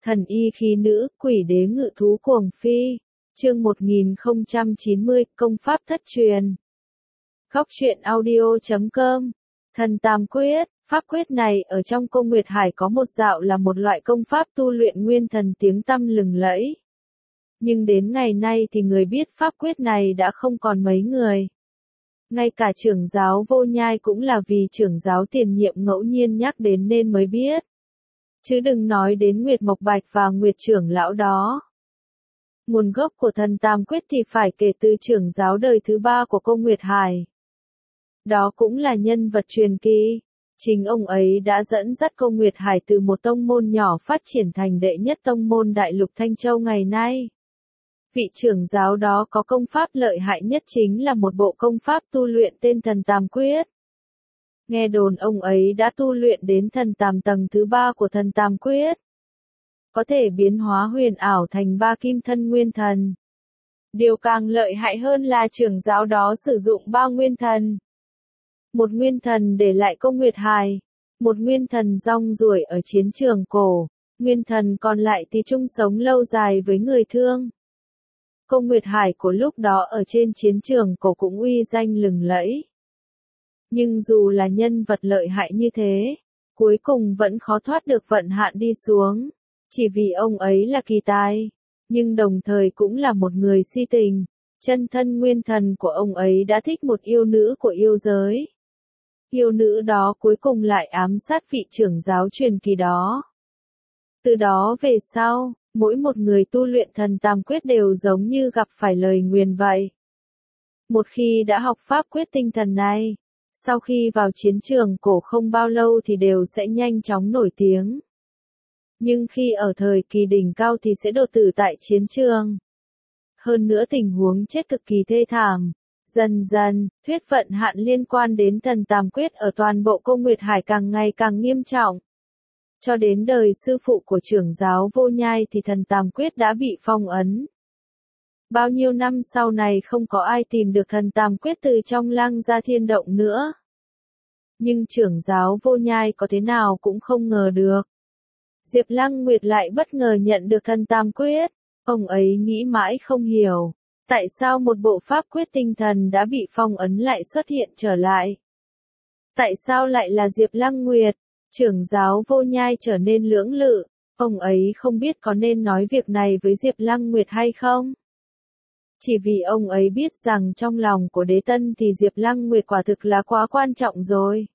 Thần y khí nữ, quỷ đế ngự thú cuồng phi. Chương 1090, công pháp thất truyền. Góc truyện audio.com. Thần Tam Quyết, pháp quyết này ở trong Cung Nguyệt Hải có một dạo là một loại công pháp tu luyện nguyên thần tiếng tăm lừng lẫy. Nhưng đến ngày nay thì người biết pháp quyết này đã không còn mấy người. Ngay cả trưởng giáo Vô Nhai cũng là vì trưởng giáo tiền nhiệm ngẫu nhiên nhắc đến nên mới biết. Chứ đừng nói đến Nguyệt Mộc Bạch và Nguyệt trưởng lão đó. Nguồn gốc của thần Tam Quyết thì phải kể từ trưởng giáo đời thứ 3 của Cung Nguyệt Hải. Đó cũng là nhân vật truyền kỳ. Chính ông ấy đã dẫn dắt Cung Nguyệt Hải từ một tông môn nhỏ phát triển thành đệ nhất tông môn đại lục Thanh Châu ngày nay. Vị trưởng giáo đó có công pháp lợi hại nhất chính là một bộ công pháp tu luyện tên thần Tam Quyết. Nghe đồn ông ấy đã tu luyện đến thần Tam tầng thứ 3 của thần Tam Quyết. Có thể biến hóa huyền ảo thành 3 kim thân nguyên thần. Điều càng lợi hại hơn là trưởng giáo đó sử dụng 3 nguyên thần. Một nguyên thần để lại Cung Nguyệt Hải, một nguyên thần rong ruổi ở chiến trường cổ, nguyên thần còn lại thì chung sống lâu dài với người thương. Cung Nguyệt Hải của lúc đó ở trên chiến trường cổ cũng uy danh lừng lẫy. Nhưng dù là nhân vật lợi hại như thế, cuối cùng vẫn khó thoát được vận hạn đi xuống. Chỉ vì ông ấy là kỳ tài, nhưng đồng thời cũng là một người si tình. Chân thân nguyên thần của ông ấy đã thích một yêu nữ của yêu giới. Yêu nữ đó cuối cùng lại ám sát vị trưởng giáo truyền kỳ đó. Từ đó về sau, mỗi một người tu luyện thần Tam Quyết đều giống như gặp phải lời nguyền vậy. Một khi đã học pháp quyết tinh thần này, sau khi vào chiến trường cổ không bao lâu thì đều sẽ nhanh chóng nổi tiếng. Nhưng khi ở thời kỳ đỉnh cao thì sẽ đột tử tại chiến trường. Hơn nữa tình huống chết cực kỳ thê thảm. Dần dần, thuyết vận hạn liên quan đến thần Tam Quyết ở toàn bộ Cung Nguyệt Hải càng ngày càng nghiêm trọng. Cho đến đời sư phụ của trưởng giáo Vô Nhai thì thần Tam Quyết đã bị phong ấn. Bao nhiêu năm sau này không có ai tìm được thần Tam Quyết từ trong Lăng Gia Thiên Động nữa. Nhưng trưởng giáo Vô Nhai có thế nào cũng không ngờ được. Diệp Lăng Nguyệt lại bất ngờ nhận được thần Tam Quyết. Ông ấy nghĩ mãi không hiểu. Tại sao một bộ pháp quyết tinh thần đã bị phong ấn lại xuất hiện trở lại? Tại sao lại là Diệp Lăng Nguyệt? Trưởng giáo Vô Nhai trở nên lưỡng lự. Ông ấy không biết có nên nói việc này với Diệp Lăng Nguyệt hay không? Chỉ vì ông ấy biết rằng trong lòng của Đế Tân thì Diệp Lăng Nguyệt quả thực là quá quan trọng rồi.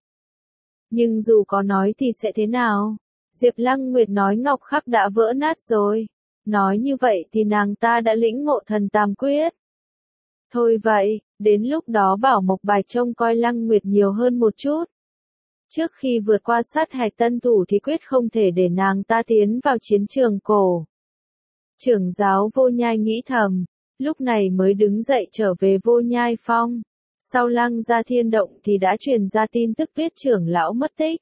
Nhưng dù có nói thì sẽ thế nào? Diệp Lăng Nguyệt nói Ngọc Khắc đã vỡ nát rồi. Nói như vậy thì nàng ta đã lĩnh ngộ thần Tam Quyết. Thôi vậy, đến lúc đó bảo Mộc Bạch trông coi Lăng Nguyệt nhiều hơn một chút. Trước khi vượt qua sát hạch tân thủ thì quyết không thể để nàng ta tiến vào chiến trường cổ. Trưởng giáo Vô Nhai nghĩ thầm, lúc này mới đứng dậy trở về Vô Nhai Phong. Sau Lăng Gia Thiên Động thì đã truyền ra tin tức Tuyết trưởng lão mất tích.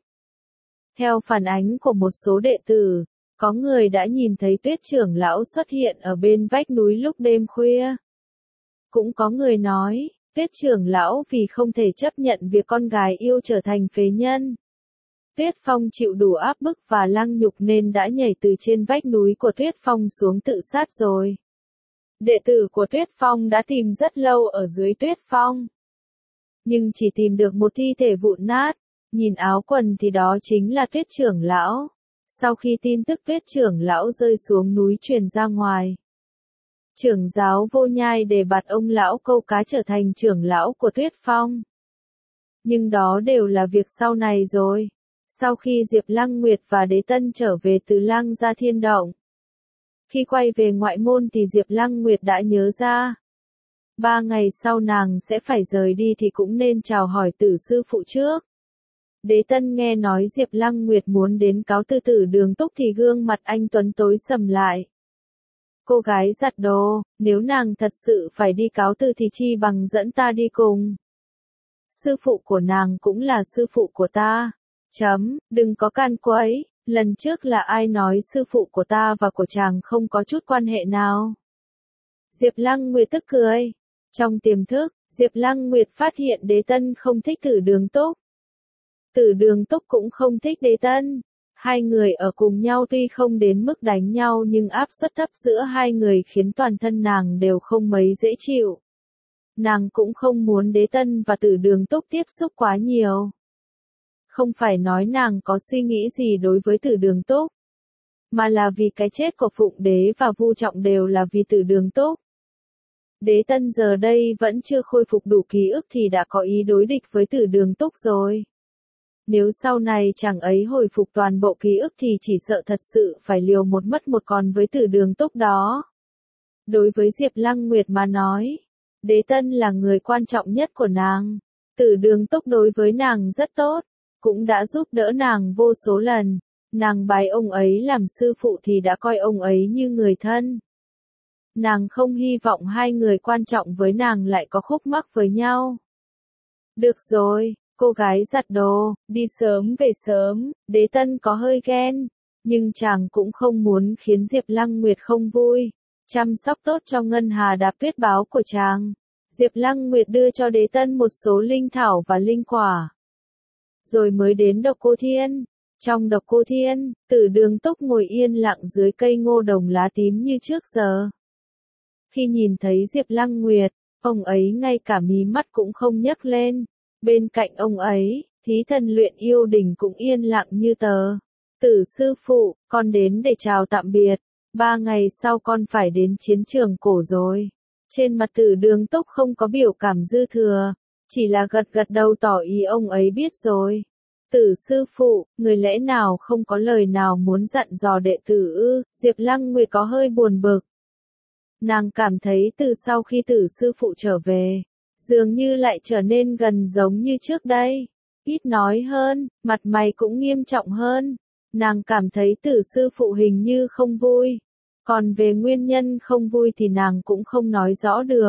Theo phản ánh của một số đệ tử, có người đã nhìn thấy Tuyết trưởng lão xuất hiện ở bên vách núi lúc đêm khuya. Cũng có người nói, Tuyết trưởng lão vì không thể chấp nhận việc con gái yêu trở thành phế nhân. Tuyết Phong chịu đủ áp bức và lăng nhục nên đã nhảy từ trên vách núi của Tuyết Phong xuống tự sát rồi. Đệ tử của Tuyết Phong đã tìm rất lâu ở dưới Tuyết Phong. Nhưng chỉ tìm được một thi thể vụn nát, nhìn áo quần thì đó chính là Tuyết trưởng lão. Sau khi tin tức Tuyết trưởng lão rơi xuống núi truyền ra ngoài, trưởng giáo Vô Nhai đề bạt ông lão câu cá trở thành trưởng lão của Tuyết Phong. Nhưng đó đều là việc sau này rồi. Sau khi Diệp Lăng Nguyệt và Đế Tân trở về từ Lăng Gia Thiên Động, khi quay về ngoại môn thì Diệp Lăng Nguyệt đã nhớ ra. 3 ngày sau nàng sẽ phải rời đi thì cũng nên chào hỏi Tử sư phụ trước. Đế Tân nghe nói Diệp Lăng Nguyệt muốn đến cáo từ Tử Đường Túc thì gương mặt anh tuấn tối sầm lại. Cô gái giặt đồ, nếu nàng thật sự phải đi cáo từ thì chi bằng dẫn ta đi cùng. Sư phụ của nàng cũng là sư phụ của ta. Đừng có can quấy, lần trước là ai nói sư phụ của ta và của chàng không có chút quan hệ nào? Diệp Lăng Nguyệt tức cười. Trong tiềm thức, Diệp Lăng Nguyệt phát hiện Đế Tân không thích Tử Đường Túc. Tử Đường Túc cũng không thích Đế Tân. Hai người ở cùng nhau tuy không đến mức đánh nhau nhưng áp suất thấp giữa hai người khiến toàn thân nàng đều không mấy dễ chịu. Nàng cũng không muốn Đế Tân và Tử Đường Túc tiếp xúc quá nhiều. Không phải nói nàng có suy nghĩ gì đối với Tử Đường Túc, mà là vì cái chết của Phụng Đế và Vu Trọng đều là vì Tử Đường Túc. Đế Tân giờ đây vẫn chưa khôi phục đủ ký ức thì đã có ý đối địch với Tử Đường Túc rồi. Nếu sau này chàng ấy hồi phục toàn bộ ký ức thì chỉ sợ thật sự phải liều một mất một còn với Tử Đường Túc đó. Đối với Diệp Lăng Nguyệt mà nói, Đế Tân là người quan trọng nhất của nàng. Tử Đường Túc đối với nàng rất tốt, cũng đã giúp đỡ nàng vô số lần. Nàng bái ông ấy làm sư phụ thì đã coi ông ấy như người thân. Nàng không hy vọng hai người quan trọng với nàng lại có khúc mắc với nhau. Được rồi, cô gái giặt đồ, đi sớm về sớm. Đế Tân có hơi ghen, nhưng chàng cũng không muốn khiến Diệp Lăng Nguyệt không vui. Chăm sóc tốt cho Ngân Hà Đạp Tuyết báo của chàng. Diệp Lăng Nguyệt đưa cho Đế Tân một số linh thảo và linh quả. Rồi mới đến Độc Cô Thiên. Trong Độc Cô Thiên, Tử Đường Túc ngồi yên lặng dưới cây ngô đồng lá tím như trước giờ. Khi nhìn thấy Diệp Lăng Nguyệt, ông ấy ngay cả mí mắt cũng không nhấc lên. Bên cạnh ông ấy, thí thần Luyện Yêu Đình cũng yên lặng như tờ. Tử sư phụ, con đến để chào tạm biệt. 3 ngày sau con phải đến chiến trường cổ rồi. Trên mặt Tử Đường Túc không có biểu cảm dư thừa, chỉ là gật gật đầu tỏ ý ông ấy biết rồi. Tử sư phụ, người lẽ nào không có lời nào muốn dặn dò đệ tử ư? Diệp Lăng Nguyệt có hơi buồn bực. Nàng cảm thấy từ sau khi Tử sư phụ trở về, dường như lại trở nên gần giống như trước đây. Ít nói hơn, mặt mày cũng nghiêm trọng hơn. Nàng cảm thấy Tử sư phụ hình như không vui. Còn về nguyên nhân không vui thì nàng cũng không nói rõ được.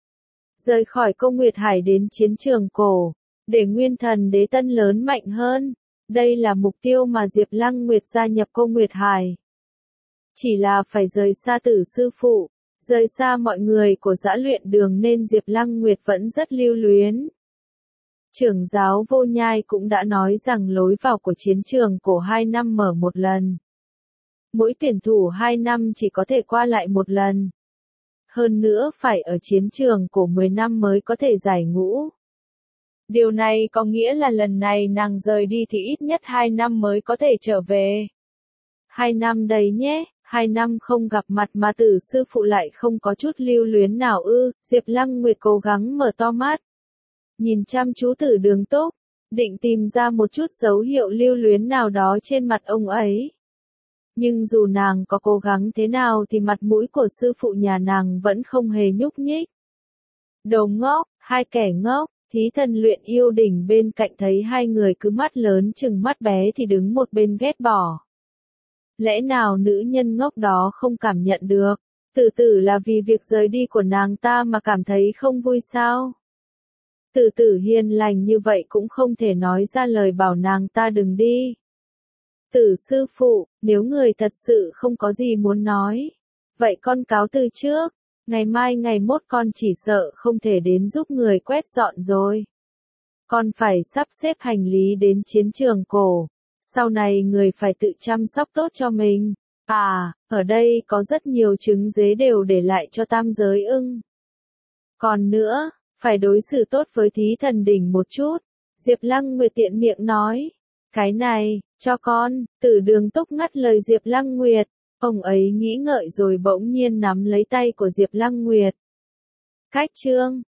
Rời khỏi Cô Nguyệt Hải đến chiến trường cổ, để Nguyên Thần Đế Tân lớn mạnh hơn. Đây là mục tiêu mà Diệp Lăng Nguyệt gia nhập Cô Nguyệt Hải. Chỉ là phải rời xa Tử sư phụ, rời xa mọi người của Dã Luyện Đường nên Diệp Lăng Nguyệt vẫn rất lưu luyến. Trưởng giáo Vô Nhai cũng đã nói rằng lối vào của chiến trường cổ 2 năm mở một lần. Mỗi tuyển thủ 2 năm chỉ có thể qua lại một lần. Hơn nữa phải ở chiến trường cổ 10 năm mới có thể giải ngũ. Điều này có nghĩa là lần này nàng rời đi thì ít nhất 2 năm mới có thể trở về. 2 năm đấy nhé, 2 năm không gặp mặt mà Tử sư phụ lại không có chút lưu luyến nào ư? Diệp Lăng Nguyệt cố gắng mở to mắt. Nhìn chăm chú Tử Đường Túc, định tìm ra một chút dấu hiệu lưu luyến nào đó trên mặt ông ấy. Nhưng dù nàng có cố gắng thế nào thì mặt mũi của sư phụ nhà nàng vẫn không hề nhúc nhích. Đồ ngốc, hai kẻ ngốc, thí thần Luyện Yêu Đỉnh bên cạnh thấy hai người cứ mắt lớn chừng mắt bé thì đứng một bên ghét bỏ. Lẽ nào nữ nhân ngốc đó không cảm nhận được? Tử tử là vì việc rời đi của nàng ta mà cảm thấy không vui sao? Tử tử hiền lành như vậy cũng không thể nói ra lời bảo nàng ta đừng đi. Tử sư phụ, nếu người thật sự không có gì muốn nói, vậy con cáo từ trước, ngày mai ngày mốt con chỉ sợ không thể đến giúp người quét dọn rồi. Con phải sắp xếp hành lý đến chiến trường cổ, sau này người phải tự chăm sóc tốt cho mình. À, ở đây có rất nhiều trứng dế đều để lại cho tam giới ưng. Còn nữa, phải đối xử tốt với thí thần đỉnh một chút. Diệp Lăng Nguyệt tiện miệng nói. Cái này, cho con. Tử Đường Túc ngắt lời Diệp Lăng Nguyệt. Ông ấy nghĩ ngợi rồi bỗng nhiên nắm lấy tay của Diệp Lăng Nguyệt. Cách chương